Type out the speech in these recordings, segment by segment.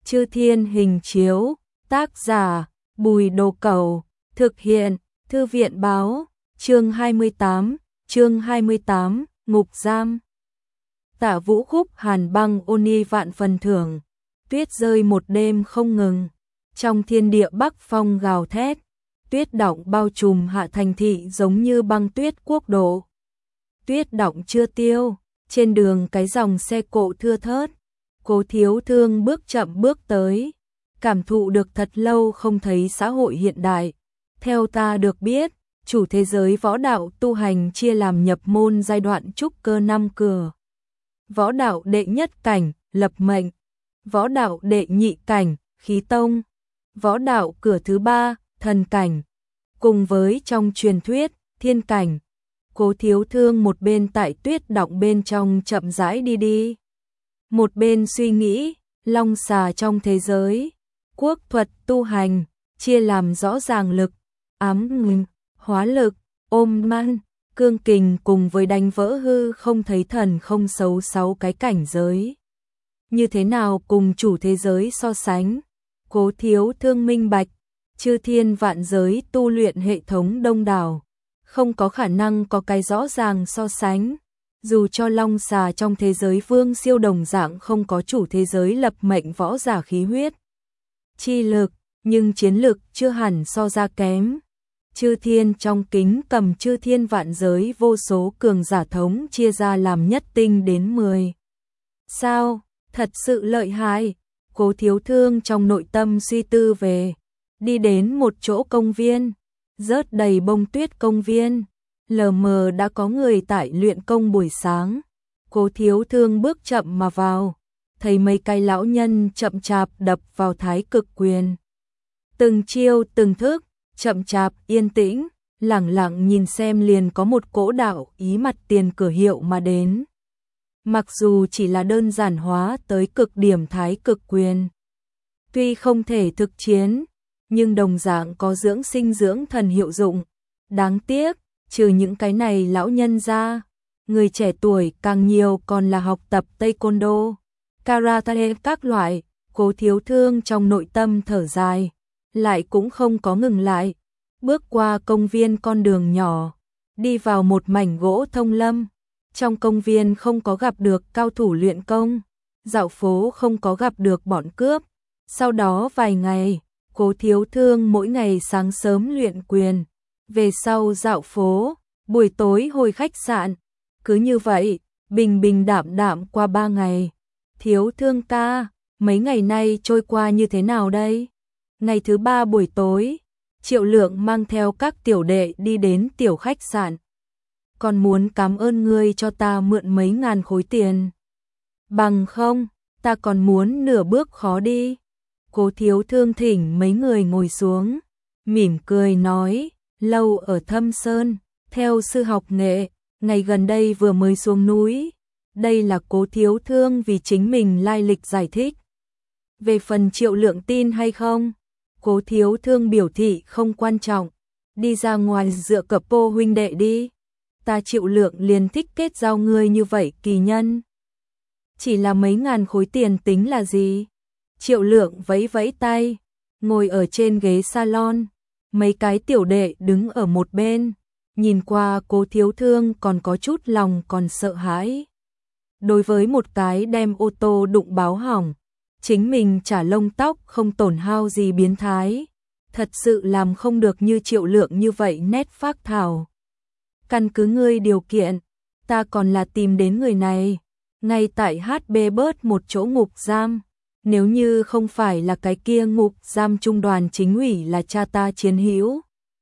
Chư Thiên hình chiếu, tác giả, Bùi Đồ Cẩu, thực hiện, Thư viện báo, chương 28, ngục giam. Tả Vũ Khúc hàn băng ôn vạn phần thưởng, tuyết rơi một đêm không ngừng, trong thiên địa bắc phong gào thét, tuyết đọng bao trùm hạ thành thị giống như băng tuyết quốc độ. Tuyết đọng chưa tiêu, trên đường cái dòng xe cộ thưa thớt, Cố Thiếu Thương bước chậm bước tới, cảm thụ được thật lâu không thấy xã hội hiện đại. Theo ta được biết, chủ thế giới võ đạo tu hành chia làm nhập môn giai đoạn trúc cơ 5 cửa. Võ đạo đệ nhất cảnh, lập mệnh. Võ đạo đệ nhị cảnh, khí tông. Võ đạo cửa thứ 3, thần cảnh. Cùng với trong truyền thuyết, thiên cảnh. Cố Thiếu Thương một bên tại tuyết đọng bên trong chậm rãi đi. Một bên suy nghĩ, long xà trong thế giới. Quốc thuật tu hành, chia làm rõ ràng lực, ám ngừng, hóa lực, ôm man, cương kình cùng với đánh vỡ hư không thấy thần không xấu 6 cái cảnh giới. Như thế nào cùng chủ thế giới so sánh? Cố Thiếu Thương minh bạch, chư thiên vạn giới tu luyện hệ thống đông đảo, không có khả năng có cái rõ ràng so sánh. Dù cho long xà trong thế giới vương siêu đồng dạng không có chủ thế giới lập mệnh võ giả khí huyết chi lực, nhưng chiến lực chưa hẳn so ra kém. Chư thiên trong kính cầm chư thiên vạn giới vô số cường giả thống chia ra làm nhất tinh đến 10. Sao, thật sự lợi hại. Cố Thiếu Thương trong nội tâm suy tư về, đi đến một chỗ công viên, rớt đầy bông tuyết công viên, lờ mờ đã có người tại luyện công buổi sáng. Cố Thiếu Thương bước chậm mà vào, thấy mấy cái lão nhân chậm chạp đập vào thái cực quyền. Từng chiêu từng thức, chậm chạp yên tĩnh, lẳng lặng nhìn xem liền có một cỗ đạo ý mặt tiền cửa hiệu mà đến. Mặc dù chỉ là đơn giản hóa tới cực điểm thái cực quyền, tuy không thể thực chiến, nhưng đồng dạng có dưỡng sinh dưỡng thần hiệu dụng. Đáng tiếc, trừ những cái này lão nhân ra, người trẻ tuổi càng nhiều còn là học tập taekwondo, karate các loại. Cố Thiếu Thương trong nội tâm thở dài, lại cũng không có ngừng lại, bước qua công viên con đường nhỏ, đi vào một mảnh gỗ thông lâm. Trong công viên không có gặp được cao thủ luyện công, dạo phố không có gặp được bọn cướp. Sau đó vài ngày, Cố Thiếu Thương mỗi ngày sáng sớm luyện quyền, về sau dạo phố, buổi tối hồi khách sạn. Cứ như vậy, bình bình đạm đạm qua 3 ngày. Thiếu Thương ta, mấy ngày nay trôi qua như thế nào đây? Ngày thứ 3 buổi tối, Triệu Lượng mang theo các tiểu đệ đi đến tiểu khách sạn. Còn muốn cảm ơn ngươi cho ta mượn mấy ngàn khối tiền. Bằng không, ta còn muốn nửa bước khó đi. Cố Thiếu Thương thỉnh mấy người ngồi xuống, mỉm cười nói, lâu ở Thâm Sơn, theo sư học nghệ, ngày gần đây vừa mới xuống núi. Đây là Cố Thiếu Thương vì chính mình lai lịch giải thích. Về phần Triệu Lượng tin hay không, Cố Thiếu Thương biểu thị không quan trọng, đi ra ngoài dựa cặp pô huynh đệ đi. Ta Triệu Lượng liền thích kết giao ngươi như vậy kỳ nhân. Chỉ là mấy ngàn khối tiền tính là gì? Triệu Lượng vẫy vẫy tay, ngồi ở trên ghế salon, mấy cái tiểu đệ đứng ở một bên, nhìn qua Cố Thiếu Thương còn có chút lòng còn sợ hãi. Đối với một cái đem ô tô đụng báo hỏng, chính mình trả lông tóc không tổn hao gì biến thái, thật sự làm không được như Triệu Lượng như vậy nét phác thảo. Căn cứ ngươi điều kiện, ta còn là tìm đến người này, ngay tại HB bớt một chỗ ngục giam. Nếu như không phải là cái kia ngục giam trung đoàn chính ủy là cha ta chiến hữu,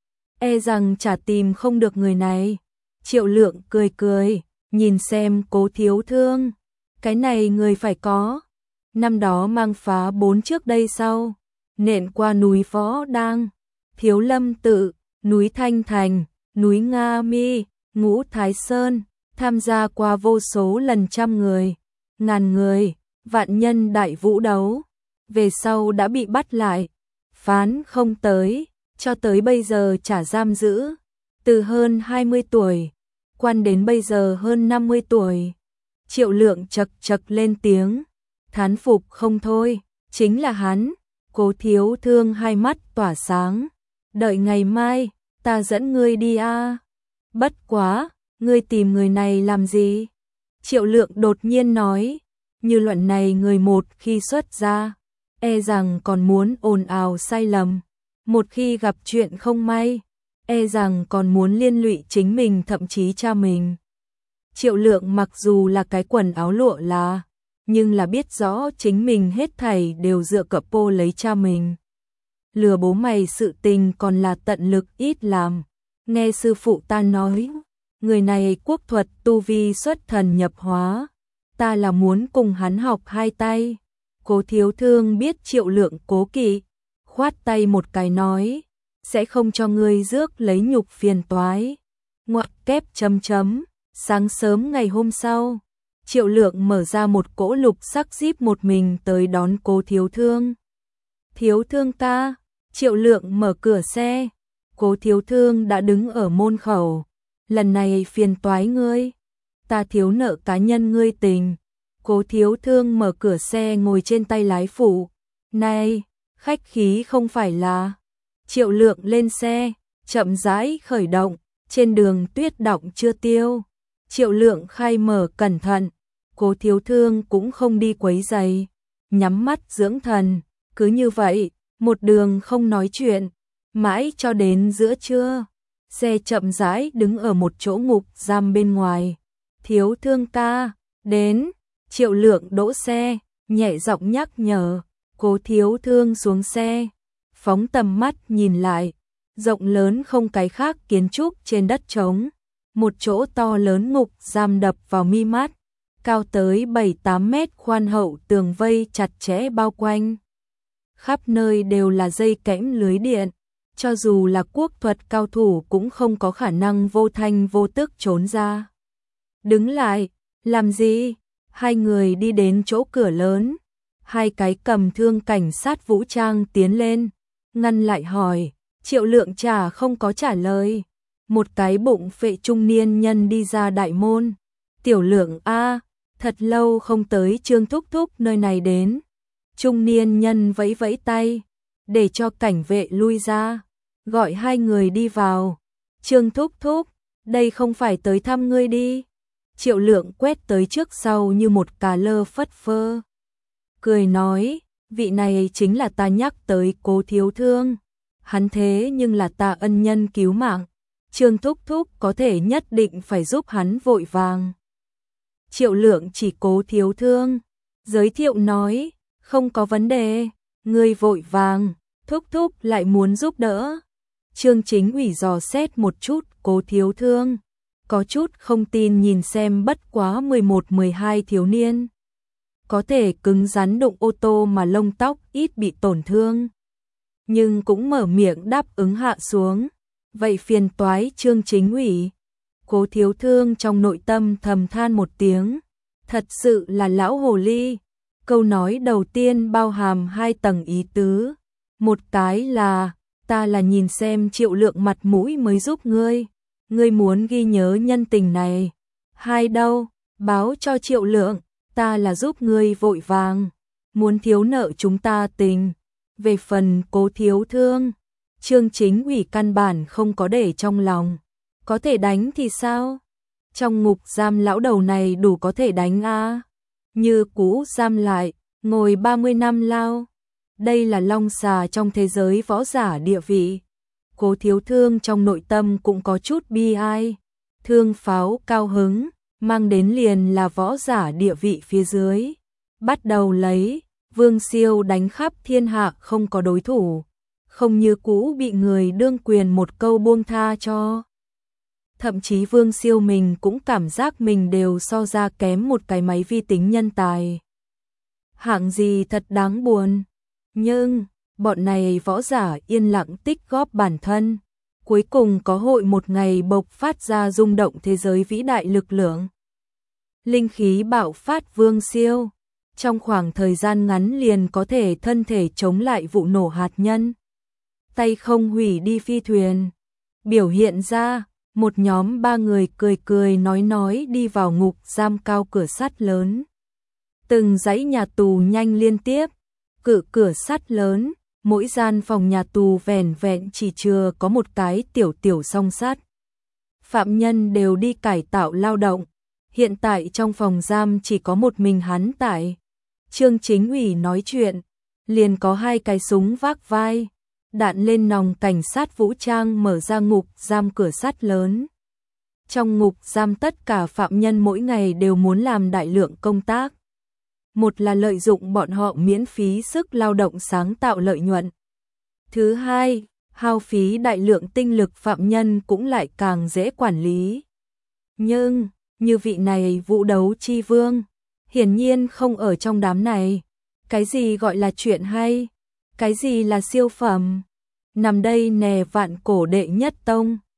e rằng chả tìm không được người này. Triệu Lượng cười cười, nhìn xem Cố Thiếu Thương, cái này người phải có. Năm đó mang phá 4 trước đây sau, nện qua núi Võ Đang, Thiếu Lâm Tự, núi Thanh Thành, núi Nga Mi, Ngũ Thái Sơn, tham gia qua vô số lần trăm người, ngàn người, vạn nhân đại vũ đấu. Về sau đã bị bắt lại, phán không tới, cho tới bây giờ trả giam giữ. Từ hơn 20 tuổi, quan đến bây giờ hơn 50 tuổi. Triệu Lượng chật chật lên tiếng, thán phục không thôi. chính là hắn. Cố Thiếu Thương hai mắt tỏa sáng. Đợi ngày mai, ta dẫn ngươi đi a. Bất quá, ngươi tìm người này làm gì? Triệu Lượng đột nhiên nói, như luận này người một khi xuất ra, e rằng còn muốn ồn ào sai lầm. Một khi gặp chuyện không may, e rằng còn muốn liên lụy chính mình thậm chí cha mình. Triệu Lượng mặc dù là cái quần áo lụa là, nhưng là biết rõ chính mình hết thảy đều dựa cậy Pô lấy cha mình. Lừa bố mày sự tình còn là tận lực ít làm. Nghe sư phụ ta nói, người này quốc thuật tu vi xuất thần nhập hóa, ta là muốn cùng hắn học hai tay. Cố Thiếu Thương biết Triệu Lượng cố kỵ, khoát tay một cái nói, sẽ không cho ngươi rước lấy nhục phiền toái. Ngoặc kép chấm chấm. Sáng sớm ngày hôm sau, Triệu Lượng mở ra một cỗ lục sắc Jeep một mình tới đón Cố Thiếu Thương. Thiếu Thương ca. Triệu Lượng mở cửa xe, Cố Thiếu Thương đã đứng ở môn khẩu. Lần này phiền toái ngươi, ta thiếu nợ cá nhân ngươi tình. Cố Thiếu Thương mở cửa xe ngồi trên tay lái phụ. Này, khách khí không phải là. Triệu Lượng lên xe, chậm rãi khởi động, trên đường tuyết đọng chưa tiêu. Triệu Lượng khai mở cẩn thận, Cố Thiếu Thương cũng không đi quấy rầy, nhắm mắt dưỡng thần, cứ như vậy, một đường không nói chuyện, mãi cho đến giữa trưa, xe chậm rãi đứng ở một chỗ ngục giam bên ngoài. Thiếu Thương ca, đến. Triệu Lượng đỗ xe, nhẹ giọng nhắc nhở. Cố Thiếu Thương xuống xe, phóng tầm mắt nhìn lại, rộng lớn không cái khác kiến trúc trên đất trống. Một chỗ to lớn ngục giam đập vào mi mắt, cao tới 7-8 mét khoan hậu, tường vây chặt chẽ bao quanh. Khắp nơi đều là dây kẽm lưới điện, cho dù là quốc thuật cao thủ cũng không có khả năng vô thanh vô tức trốn ra. Đứng lại, làm gì? Hai người đi đến chỗ cửa lớn, hai cái cầm thương cảnh sát vũ trang tiến lên, ngăn lại hỏi. Triệu Lượng chả không có trả lời. Một cái bụng phệ trung niên nhân đi ra đại môn. Tiểu Lượng a, thật lâu không tới Trương thúc thúc nơi này đến. Trung niên nhân vẫy vẫy tay, để cho cảnh vệ lui ra, gọi hai người đi vào. Trương thúc thúc, đây không phải tới thăm ngươi đi. Triệu Lượng quét tới trước sau như một cà lơ phất phơ, cười nói, vị này chính là ta nhắc tới Cố Thiếu Thương. Hắn thế nhưng là ta ân nhân cứu mạng, Trương thúc thúc có thể nhất định phải giúp hắn vội vàng. Triệu Lượng chỉ Cố Thiếu Thương, giới thiệu nói, không có vấn đề, ngươi vội vàng, thúc thúc lại muốn giúp đỡ. Trương Chính ủy dò xét một chút Cố Thiếu Thương, có chút không tin nhìn xem bất quá 11-12 thiếu niên. Có thể cứng rắn đụng ô tô mà lông tóc ít bị tổn thương. Nhưng cũng mở miệng đáp ứng hạ xuống. Vậy phiền toái Trương Chính ủy. Cố Thiếu Thương trong nội tâm thầm than một tiếng. Thật sự là lão hồ ly. Câu nói đầu tiên bao hàm hai tầng ý tứ. Một cái là, ta là nhìn xem Triệu Lượng mặt mũi mới giúp ngươi. Ngươi muốn ghi nhớ nhân tình này. Hai đâu, báo cho Triệu Lượng, ta là giúp ngươi vội vàng. Muốn thiếu nợ chúng ta tình. Về phần Cố Thiếu Thương, Trương Chính ủy căn bản không có để trong lòng. Có thể đánh thì sao? Trong ngục giam lão đầu này đủ có thể đánh a. Như cũ giam lại, ngồi 30 năm lao. Đây là long xà trong thế giới võ giả địa vị. Cố Thiếu Thương trong nội tâm cũng có chút bi ai. Thương pháo cao hứng, mang đến liền là võ giả địa vị phía dưới. Bắt đầu lấy, Vương Siêu đánh khắp thiên hạ không có đối thủ. Không như cũ bị người đương quyền một câu buông tha cho. Thậm chí Vương Siêu mình cũng cảm giác mình đều so ra kém một cái máy vi tính nhân tài. Hạng gì thật đáng buồn. Nhưng, bọn này võ giả yên lặng tích góp bản thân. Cuối cùng có hội một ngày bộc phát ra rung động thế giới vĩ đại lực lượng. Linh khí bạo phát Vương Siêu. Trong khoảng thời gian ngắn liền có thể thân thể chống lại vụ nổ hạt nhân. Tay không hủy đi phi thuyền. Biểu hiện ra, một nhóm 3 người cười cười nói đi vào ngục giam cao cửa sắt lớn. Từng dãy nhà tù nhanh liên tiếp, Cự cửa sắt lớn, mỗi gian phòng nhà tù vẻn vẹn chỉ chừa có một cái tiểu tiểu song sắt. Phạm nhân đều đi cải tạo lao động. Hiện tại trong phòng giam chỉ có một mình hắn tại. Trương Chính Ủy nói chuyện, liền có 2 cái súng vác vai, đạn lên nòng cảnh sát vũ trang mở ra ngục giam cửa sắt lớn. Trong ngục giam tất cả phạm nhân mỗi ngày đều muốn làm đại lượng công tác. Một là lợi dụng bọn họ miễn phí sức lao động sáng tạo lợi nhuận. Thứ hai, hao phí đại lượng tinh lực phạm nhân cũng lại càng dễ quản lý. Nhưng, như vị này Vũ Đấu Chi Vương, hiển nhiên không ở trong đám này. Cái gì gọi là chuyện hay? Cái gì là siêu phẩm? Nằm đây nè vạn cổ đệ nhất tông.